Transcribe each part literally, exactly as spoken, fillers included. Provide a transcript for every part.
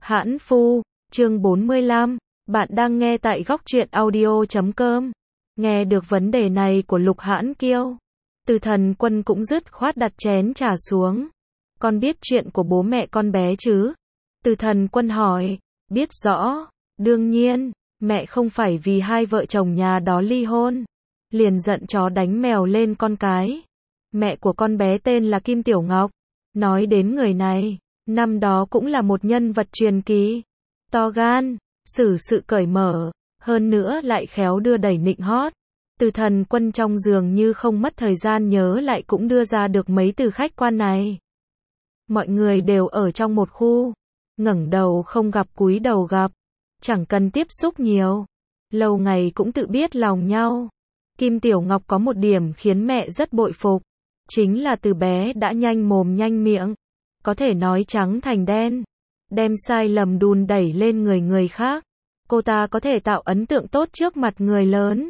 Hãn Phu, chương bốn mươi lăm, bạn đang nghe tại góc truyện audio chấm com. Nghe được vấn đề này của Lục Hãn Kiêu, Từ Thần Quân cũng dứt khoát đặt chén trà xuống. Con biết chuyện của bố mẹ con bé chứ? Từ Thần Quân hỏi. Biết rõ, đương nhiên, mẹ không phải vì hai vợ chồng nhà đó ly hôn, liền giận chó đánh mèo lên con cái. Mẹ của con bé tên là Kim Tiểu Ngọc. Nói đến người này, năm đó cũng là một nhân vật truyền kỳ. To gan, xử sự cởi mở, hơn nữa lại khéo đưa đẩy nịnh hót. Từ Thần Quân trong giường như không mất thời gian nhớ lại cũng đưa ra được mấy từ khách quan này. Mọi người đều ở trong một khu, ngẩng đầu không gặp cúi đầu gặp, chẳng cần tiếp xúc nhiều, lâu ngày cũng tự biết lòng nhau. Kim Tiểu Ngọc có một điểm khiến mẹ rất bội phục, chính là từ bé đã nhanh mồm nhanh miệng, có thể nói trắng thành đen, đem sai lầm đùn đẩy lên người người khác. Cô ta có thể tạo ấn tượng tốt trước mặt người lớn.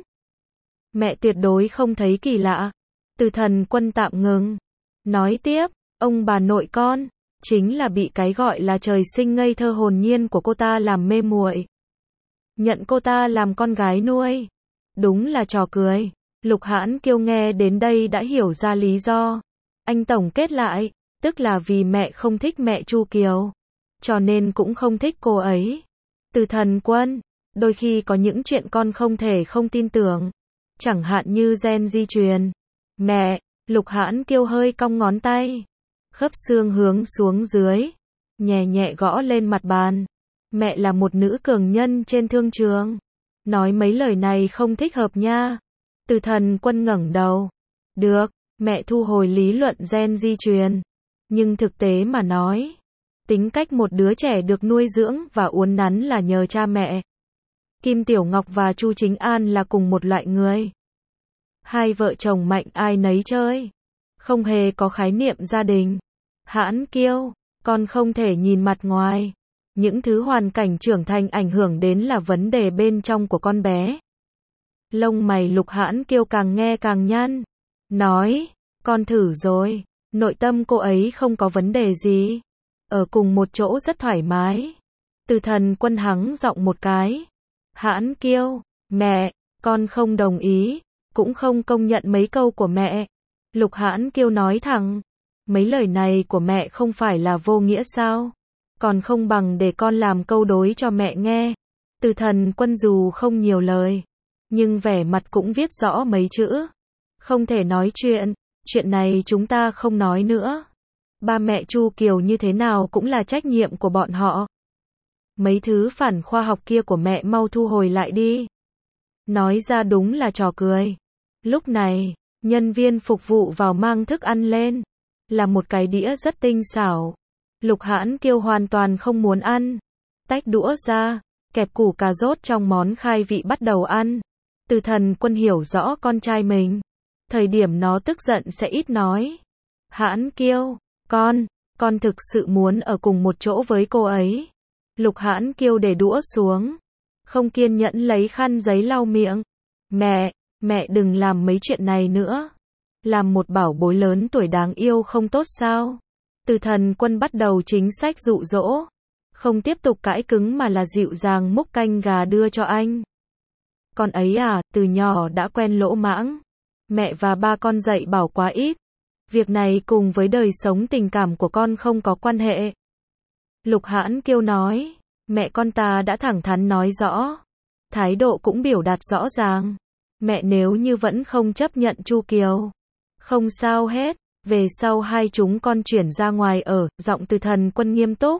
Mẹ tuyệt đối không thấy kỳ lạ. Từ Thần Quân tạm ngừng, nói tiếp, ông bà nội con, chính là bị cái gọi là trời sinh ngây thơ hồn nhiên của cô ta làm mê muội. Nhận cô ta làm con gái nuôi. Đúng là trò cười. Lục Hãn Kiêu nghe đến đây đã hiểu ra lý do. Anh tổng kết lại, tức là vì mẹ không thích mẹ Chu Kiều, cho nên cũng không thích cô ấy. Từ Thần Quân, đôi khi có những chuyện con không thể không tin tưởng, chẳng hạn như gen di truyền. Mẹ, Lục Hãn Kiêu hơi cong ngón tay, khớp xương hướng xuống dưới, nhẹ nhẹ gõ lên mặt bàn. Mẹ là một nữ cường nhân trên thương trường, nói mấy lời này không thích hợp nha. Từ Thần Quân ngẩng đầu. Được, mẹ thu hồi lý luận gen di truyền, nhưng thực tế mà nói, tính cách một đứa trẻ được nuôi dưỡng và uốn nắn là nhờ cha mẹ. Kim Tiểu Ngọc và Chu Chính An là cùng một loại người. Hai vợ chồng mạnh ai nấy chơi, không hề có khái niệm gia đình. Hãn Kiêu, con không thể nhìn mặt ngoài. Những thứ hoàn cảnh trưởng thành ảnh hưởng đến là vấn đề bên trong của con bé. Lông mày Lục Hãn Kiêu càng nghe càng nhăn. Nói, con thử rồi, nội tâm cô ấy không có vấn đề gì. Ở cùng một chỗ rất thoải mái. Từ Thần Quân hắng giọng một cái. Hãn Kiêu, mẹ, con không đồng ý, cũng không công nhận mấy câu của mẹ. Lục Hãn Kiêu nói thẳng, mấy lời này của mẹ không phải là vô nghĩa sao? Còn không bằng để con làm câu đối cho mẹ nghe. Từ Thần Quân dù không nhiều lời, nhưng vẻ mặt cũng viết rõ mấy chữ. Không thể nói chuyện, chuyện này chúng ta không nói nữa. Ba mẹ Chu Kiều như thế nào cũng là trách nhiệm của bọn họ. Mấy thứ phản khoa học kia của mẹ mau thu hồi lại đi. Nói ra đúng là trò cười. Lúc này, nhân viên phục vụ vào mang thức ăn lên, là một cái đĩa rất tinh xảo. Lục Hãn Kiêu hoàn toàn không muốn ăn. Tách đũa ra, kẹp củ cà rốt trong món khai vị bắt đầu ăn. Từ Thần Quân hiểu rõ con trai mình, thời điểm nó tức giận sẽ ít nói. Hãn Kiêu, con, con thực sự muốn ở cùng một chỗ với cô ấy. Lục Hãn Kiêu để đũa xuống, không kiên nhẫn lấy khăn giấy lau miệng. Mẹ, mẹ đừng làm mấy chuyện này nữa. Làm một bảo bối lớn tuổi đáng yêu không tốt sao? Từ Thần Quân bắt đầu chính sách dụ dỗ, không tiếp tục cãi cứng mà là dịu dàng múc canh gà đưa cho anh. Con ấy à, từ nhỏ đã quen lỗ mãng. Mẹ và ba con dạy bảo quá ít. Việc này cùng với đời sống tình cảm của con không có quan hệ. Lục Hãn Kiêu nói, mẹ con ta đã thẳng thắn nói rõ, thái độ cũng biểu đạt rõ ràng. Mẹ nếu như vẫn không chấp nhận Chu Kiều, không sao hết, về sau hai chúng con chuyển ra ngoài ở. Giọng Từ Thần Quân nghiêm túc.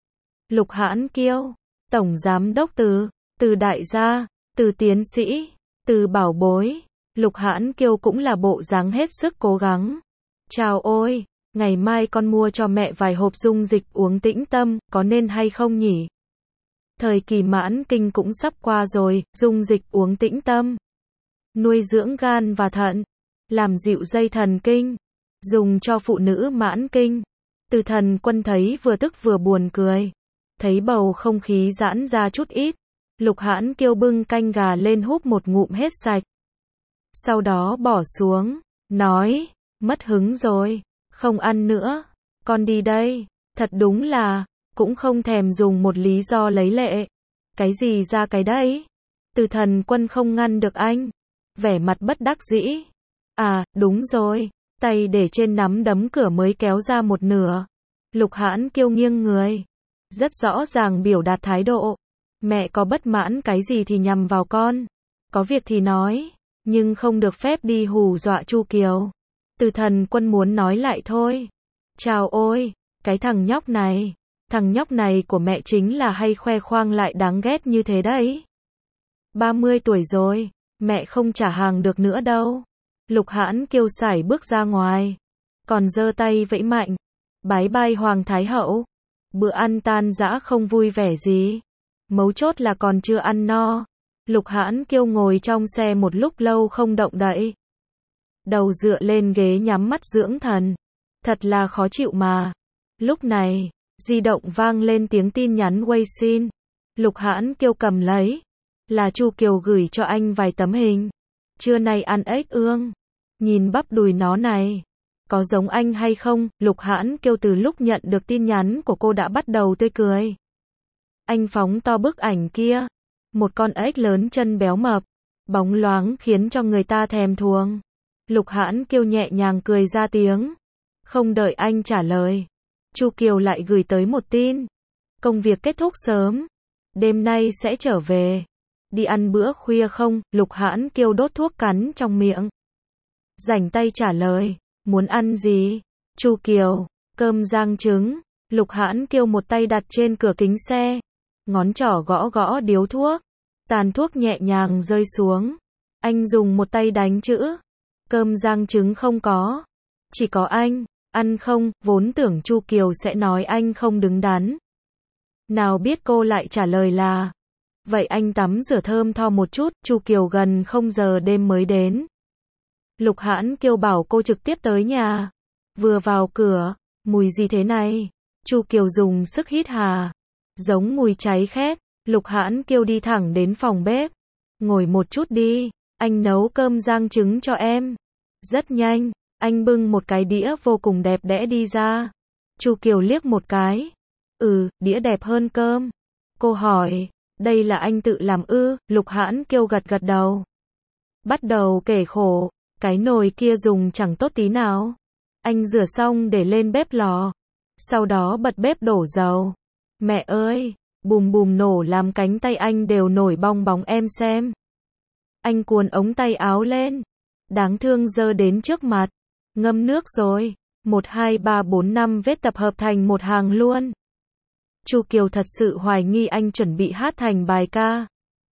Lục Hãn Kiêu, tổng giám đốc Từ, Từ đại gia, Từ tiến sĩ, Từ bảo bối. Lục Hãn Kiêu cũng là bộ dáng hết sức cố gắng. Chào ôi, ngày mai con mua cho mẹ vài hộp dung dịch uống tĩnh tâm, có nên hay không nhỉ? Thời kỳ mãn kinh cũng sắp qua rồi, dung dịch uống tĩnh tâm, nuôi dưỡng gan và thận, làm dịu dây thần kinh, dùng cho phụ nữ mãn kinh. Từ Thần Quân thấy vừa tức vừa buồn cười, thấy bầu không khí giãn ra chút ít. Lục Hãn Kiêu bưng canh gà lên húp một ngụm hết sạch, sau đó bỏ xuống, nói, mất hứng rồi, không ăn nữa, con đi đây. Thật đúng là, cũng không thèm dùng một lý do lấy lệ. Cái gì ra cái đấy? Từ Thần Quân không ngăn được anh. Vẻ mặt bất đắc dĩ. À, đúng rồi. Tay để trên nắm đấm cửa mới kéo ra một nửa. Lục Hãn Kiêu nghiêng người. Rất rõ ràng biểu đạt thái độ. Mẹ có bất mãn cái gì thì nhằm vào con. Có việc thì nói. Nhưng không được phép đi hù dọa Chu Kiều. Từ Thần Quân muốn nói lại thôi. Chào ôi, cái thằng nhóc này. Thằng nhóc này của mẹ chính là hay khoe khoang lại đáng ghét như thế đấy. ba mươi tuổi rồi, mẹ không trả hàng được nữa đâu. Lục Hãn Kiêu sải bước ra ngoài. Còn giơ tay vẫy mạnh. Bái bai Hoàng Thái Hậu. Bữa ăn tan dã không vui vẻ gì. Mấu chốt là còn chưa ăn no. Lục Hãn Kiêu ngồi trong xe một lúc lâu không động đậy. Đầu dựa lên ghế nhắm mắt dưỡng thần. Thật là khó chịu mà. Lúc này, di động vang lên tiếng tin nhắn Weixin. Lục Hãn Kiêu cầm lấy. Là Chu Kiều gửi cho anh vài tấm hình. Trưa nay ăn ếch ương. Nhìn bắp đùi nó này. Có giống anh hay không? Lục Hãn Kiêu từ lúc nhận được tin nhắn của cô đã bắt đầu tươi cười. Anh phóng to bức ảnh kia. Một con ếch lớn chân béo mập. Bóng loáng khiến cho người ta thèm thuồng. Lục Hãn Kiêu nhẹ nhàng cười ra tiếng. Không đợi anh trả lời. Chu Kiều lại gửi tới một tin. Công việc kết thúc sớm. Đêm nay sẽ trở về. Đi ăn bữa khuya không? Lục Hãn Kiêu đốt thuốc cắn trong miệng. Rảnh tay trả lời. Muốn ăn gì? Chu Kiều. Cơm rang trứng. Lục Hãn Kiêu một tay đặt trên cửa kính xe. Ngón trỏ gõ gõ điếu thuốc. Tàn thuốc nhẹ nhàng rơi xuống. Anh dùng một tay đánh chữ. Cơm rang trứng không có. Chỉ có anh. Ăn không? Vốn tưởng Chu Kiều sẽ nói anh không đứng đắn. Nào biết cô lại trả lời là. Vậy anh tắm rửa thơm tho một chút. Chu Kiều gần không giờ đêm mới đến. Lục Hãn Kiêu bảo cô trực tiếp tới nhà. Vừa vào cửa. Mùi gì thế này? Chu Kiều dùng sức hít hà. Giống mùi cháy khét. Lục Hãn Kiêu đi thẳng đến phòng bếp. Ngồi một chút đi. Anh nấu cơm rang trứng cho em. Rất nhanh. Anh bưng một cái đĩa vô cùng đẹp đẽ đi ra. Chu Kiều liếc một cái. Ừ, đĩa đẹp hơn cơm. Cô hỏi. Đây là anh tự làm ư? Lục Hãn Kiêu gật gật đầu. Bắt đầu kể khổ. Cái nồi kia dùng chẳng tốt tí nào. Anh rửa xong để lên bếp lò. Sau đó bật bếp đổ dầu. Mẹ ơi, bùm bùm nổ làm cánh tay anh đều nổi bong bóng em xem. Anh cuốn ống tay áo lên. Đáng thương giơ đến trước mặt. Ngâm nước rồi. một, hai, ba, bốn, năm vết tập hợp thành một hàng luôn. Chu Kiều thật sự hoài nghi anh chuẩn bị hát thành bài ca.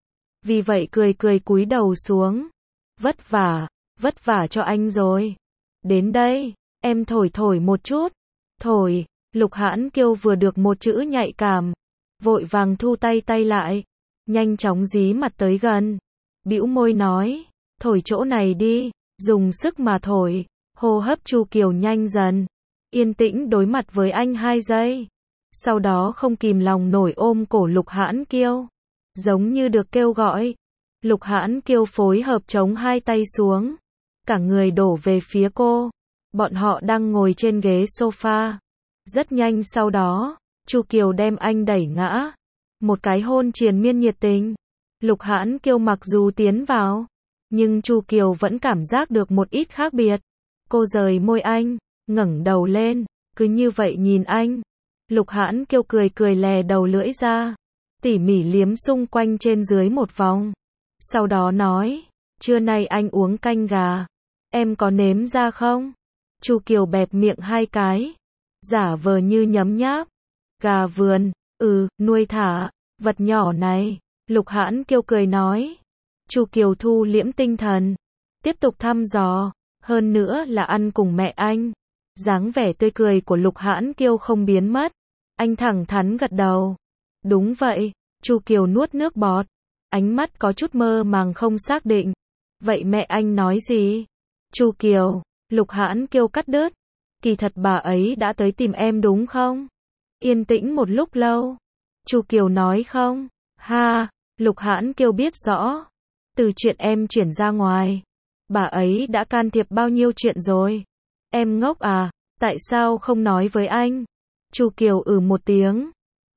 Vì vậy cười cười cúi đầu xuống. Vất vả, vất vả cho anh rồi. Đến đây, em thổi thổi một chút. Thổi, Lục Hãn Kiêu vừa được một chữ nhạy cảm. Vội vàng thu tay tay lại. Nhanh chóng dí mặt tới gần. Bĩu môi nói, thổi chỗ này đi, dùng sức mà thổi. Hô hấp Chu Kiều nhanh dần. Yên tĩnh đối mặt với anh hai giây. Sau đó không kìm lòng nổi ôm cổ Lục Hãn Kiêu. Giống như được kêu gọi. Lục Hãn Kiêu phối hợp chống hai tay xuống. Cả người đổ về phía cô. Bọn họ đang ngồi trên ghế sofa. Rất nhanh sau đó, Chu Kiều đem anh đẩy ngã. Một cái hôn triền miên nhiệt tình. Lục Hãn Kiêu mặc dù tiến vào, nhưng Chu Kiều vẫn cảm giác được một ít khác biệt. Cô rời môi anh, ngẩng đầu lên, cứ như vậy nhìn anh. Lục Hãn Kiêu cười cười lè đầu lưỡi ra, tỉ mỉ liếm xung quanh trên dưới một vòng. Sau đó nói, trưa nay anh uống canh gà, em có nếm ra không? Chu Kiều bẹp miệng hai cái, giả vờ như nhấm nháp. Gà vườn, ừ, nuôi thả, vật nhỏ này. Lục Hãn Kiêu cười nói. Chu Kiều thu liễm tinh thần, tiếp tục thăm dò, hơn nữa là ăn cùng mẹ anh. Dáng vẻ tươi cười của Lục Hãn Kiêu không biến mất. Anh thẳng thắn gật đầu. Đúng vậy. Chu Kiều nuốt nước bọt, ánh mắt có chút mơ màng không xác định. Vậy mẹ anh nói gì? Chu Kiều, Lục Hãn Kiêu cắt đứt. Kỳ thật bà ấy đã tới tìm em đúng không? Yên tĩnh một lúc lâu. Chu Kiều nói không. Ha, Lục Hãn Kiêu biết rõ. Từ chuyện em chuyển ra ngoài, bà ấy đã can thiệp bao nhiêu chuyện rồi. Em ngốc à, tại sao không nói với anh? Chu Kiều ừ một tiếng.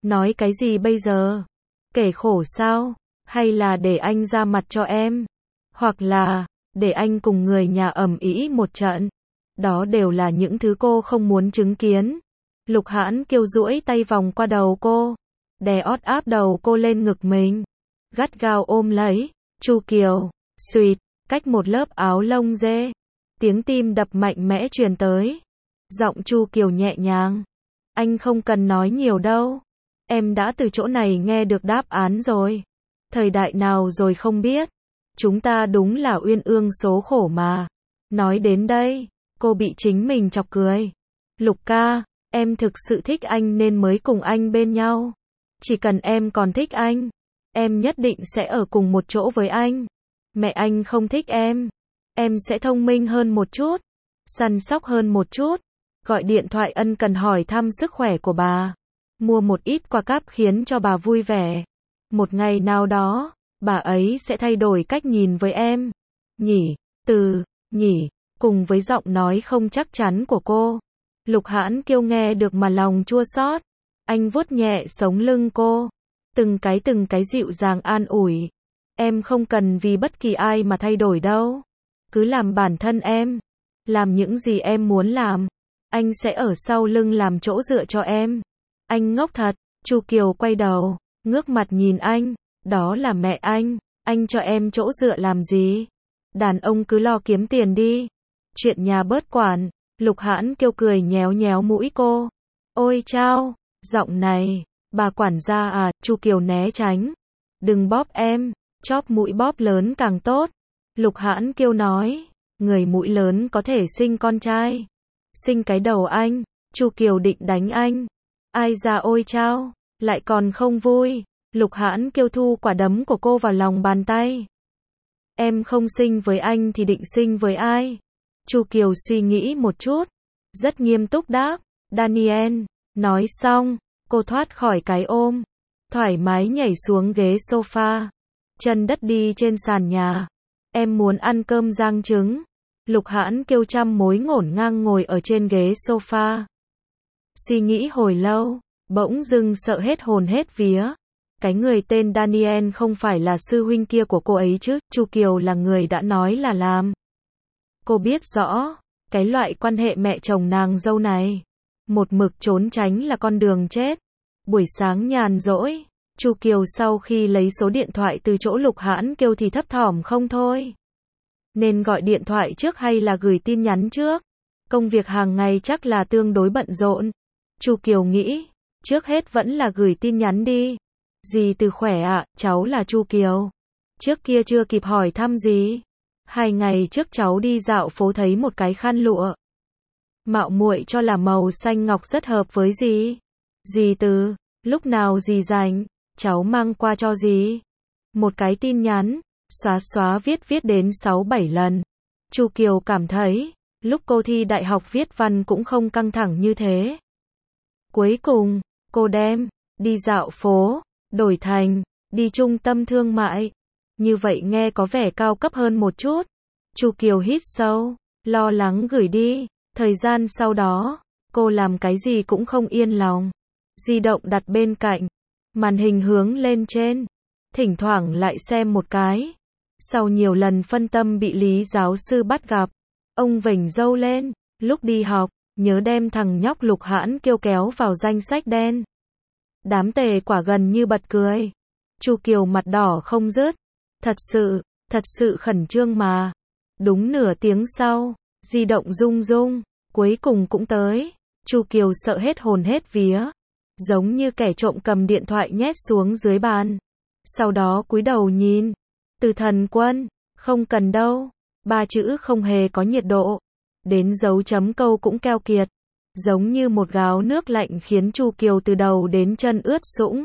Nói cái gì bây giờ? Kể khổ sao? Hay là để anh ra mặt cho em? Hoặc là, để anh cùng người nhà ầm ĩ một trận? Đó đều là những thứ cô không muốn chứng kiến. Lục Hãn Kiêu duỗi tay vòng qua đầu cô, đè ót áp đầu cô lên ngực mình, gắt gao ôm lấy. Chu Kiều, suýt, cách một lớp áo lông dê, tiếng tim đập mạnh mẽ truyền tới. Giọng Chu Kiều nhẹ nhàng, anh không cần nói nhiều đâu. Em đã từ chỗ này nghe được đáp án rồi. Thời đại nào rồi không biết. Chúng ta đúng là uyên ương số khổ mà. Nói đến đây, cô bị chính mình chọc cười. Lục ca, em thực sự thích anh nên mới cùng anh bên nhau. Chỉ cần em còn thích anh, em nhất định sẽ ở cùng một chỗ với anh. Mẹ anh không thích em, em sẽ thông minh hơn một chút, săn sóc hơn một chút, gọi điện thoại ân cần hỏi thăm sức khỏe của bà, mua một ít quà cáp khiến cho bà vui vẻ. Một ngày nào đó, bà ấy sẽ thay đổi cách nhìn với em. Nhỉ, từ, nhỉ, cùng với giọng nói không chắc chắn của cô, Lục Hãn Kiêu nghe được mà lòng chua xót. Anh vuốt nhẹ sống lưng cô, từng cái từng cái dịu dàng an ủi. Em không cần vì bất kỳ ai mà thay đổi đâu. Cứ làm bản thân em, làm những gì em muốn làm. Anh sẽ ở sau lưng làm chỗ dựa cho em. Anh ngốc thật. Chu Kiều quay đầu, ngước mặt nhìn anh. Đó là mẹ anh, anh cho em chỗ dựa làm gì? Đàn ông cứ lo kiếm tiền đi. Chuyện nhà bớt quản. Lục Hãn Kiêu cười nhéo nhéo mũi cô. Ôi chao, giọng này, bà quản gia à? Chu Kiều né tránh. Đừng bóp em, chóp mũi bóp lớn càng tốt. Lục Hãn Kiêu nói, người mũi lớn có thể sinh con trai. Sinh cái đầu anh. Chu Kiều định đánh anh. Ai ra ôi chao, lại còn không vui. Lục Hãn Kiêu thu quả đấm của cô vào lòng bàn tay. Em không sinh với anh thì định sinh với ai? Chu Kiều suy nghĩ một chút, rất nghiêm túc đáp, Daniel. Nói xong, cô thoát khỏi cái ôm, thoải mái nhảy xuống ghế sofa, chân đất đi trên sàn nhà. Em muốn ăn cơm rang trứng. Lục Hãn Kiêu trăm mối ngổn ngang ngồi ở trên ghế sofa. Suy nghĩ hồi lâu, bỗng dưng sợ hết hồn hết vía. Cái người tên Daniel không phải là sư huynh kia của cô ấy chứ? Chu Kiều là người đã nói là làm. Cô biết rõ, cái loại quan hệ mẹ chồng nàng dâu này, một mực trốn tránh là con đường chết. Buổi sáng nhàn rỗi, Chu Kiều sau khi lấy số điện thoại từ chỗ Lục Hãn Kiêu thì thấp thỏm không thôi. Nên gọi điện thoại trước hay là gửi tin nhắn trước? Công việc hàng ngày chắc là tương đối bận rộn. Chu Kiều nghĩ, trước hết vẫn là gửi tin nhắn đi. Dì Từ khỏe ạ, à, cháu là Chu Kiều. Trước kia chưa kịp hỏi thăm gì. Hai ngày trước cháu đi dạo phố thấy một cái khăn lụa. Mạo muội cho là màu xanh ngọc rất hợp với dì. Dì Từ, lúc nào dì rảnh, cháu mang qua cho dì. Một cái tin nhắn, xóa xóa viết viết đến sáu bảy lần. Chu Kiều cảm thấy, lúc cô thi đại học viết văn cũng không căng thẳng như thế. Cuối cùng, cô đem, đi dạo phố, đổi thành, đi trung tâm thương mại. Như vậy nghe có vẻ cao cấp hơn một chút. Chu Kiều hít sâu, lo lắng gửi đi. Thời gian sau đó, cô làm cái gì cũng không yên lòng. Di động đặt bên cạnh, màn hình hướng lên trên, thỉnh thoảng lại xem một cái. Sau nhiều lần phân tâm bị Lý giáo sư bắt gặp, ông vểnh râu lên, lúc đi học, nhớ đem thằng nhóc Lục Hãn Kiêu kéo vào danh sách đen. Đám tề quả gần như bật cười. Chu Kiều mặt đỏ không dứt. Thật sự, thật sự khẩn trương mà. Đúng nửa tiếng sau, di động rung rung, cuối cùng cũng tới. Chu Kiều sợ hết hồn hết vía, giống như kẻ trộm cầm điện thoại nhét xuống dưới bàn. Sau đó cúi đầu nhìn. Từ Thần Quân, không cần đâu. Ba chữ không hề có nhiệt độ. Đến dấu chấm câu cũng keo kiệt. Giống như một gáo nước lạnh khiến Chu Kiều từ đầu đến chân ướt sũng.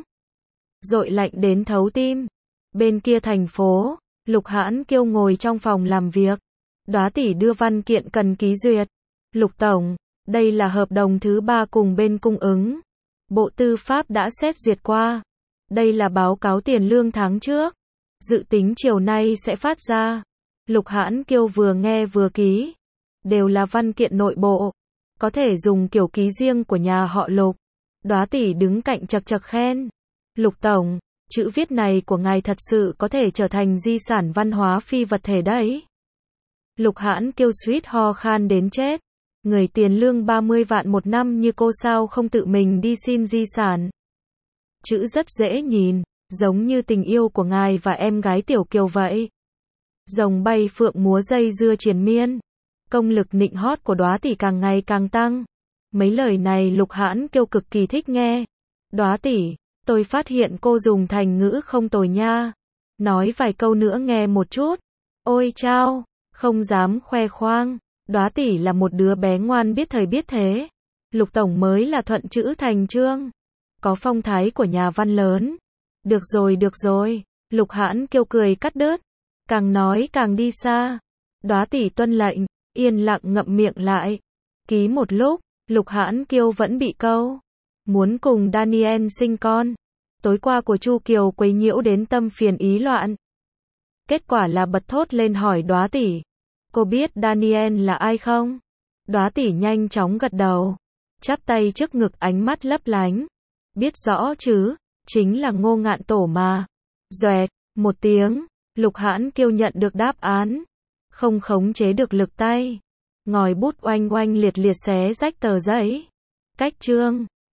Dội lạnh đến thấu tim. Bên kia thành phố, Lục Hãn Kiêu ngồi trong phòng làm việc. Đóa tỷ đưa văn kiện cần ký duyệt. Lục Tổng, đây là hợp đồng thứ ba cùng bên cung ứng. Bộ Tư pháp đã xét duyệt qua. Đây là báo cáo tiền lương tháng trước. Dự tính chiều nay sẽ phát ra. Lục Hãn Kiêu vừa nghe vừa ký. Đều là văn kiện nội bộ. Có thể dùng kiểu ký riêng của nhà họ Lục. Đóa tỷ đứng cạnh chật chật khen. Lục tổng, chữ viết này của ngài thật sự có thể trở thành di sản văn hóa phi vật thể đấy. Lục Hãn Kiêu suýt ho khan đến chết. Người tiền lương ba mươi vạn một năm như cô sao không tự mình đi xin di sản. Chữ rất dễ nhìn, giống như tình yêu của ngài và em gái Tiểu Kiều vậy. Rồng bay phượng múa dây dưa triền miên. Công lực nịnh hót của Đóa tỷ càng ngày càng tăng. Mấy lời này Lục Hãn Kiêu cực kỳ thích nghe. Đóa tỷ, tôi phát hiện cô dùng thành ngữ không tồi nha. Nói vài câu nữa nghe một chút. Ôi chao, không dám khoe khoang. Đóa tỷ là một đứa bé ngoan biết thời biết thế. Lục tổng mới là thuận chữ thành chương. Có phong thái của nhà văn lớn. Được rồi được rồi. Lục Hãn Kiêu cười cắt đứt. Càng nói càng đi xa. Đóa tỷ tuân lệnh, yên lặng ngậm miệng lại. Ký một lúc, Lục Hãn Kiêu vẫn bị câu. Muốn cùng Daniel sinh con. Tối qua của Chu Kiều quấy nhiễu đến tâm phiền ý loạn. Kết quả là bật thốt lên hỏi Đóa tỷ. Cô biết Daniel là ai không? Đóa tỷ nhanh chóng gật đầu. Chắp tay trước ngực ánh mắt lấp lánh. Biết rõ chứ, chính là Ngô Ngạn Tổ mà. Doẹt, một tiếng, Lục Hãn Kiêu nhận được đáp án. Không khống chế được lực tay. Ngòi bút oanh oanh liệt liệt xé rách tờ giấy. Cách chương.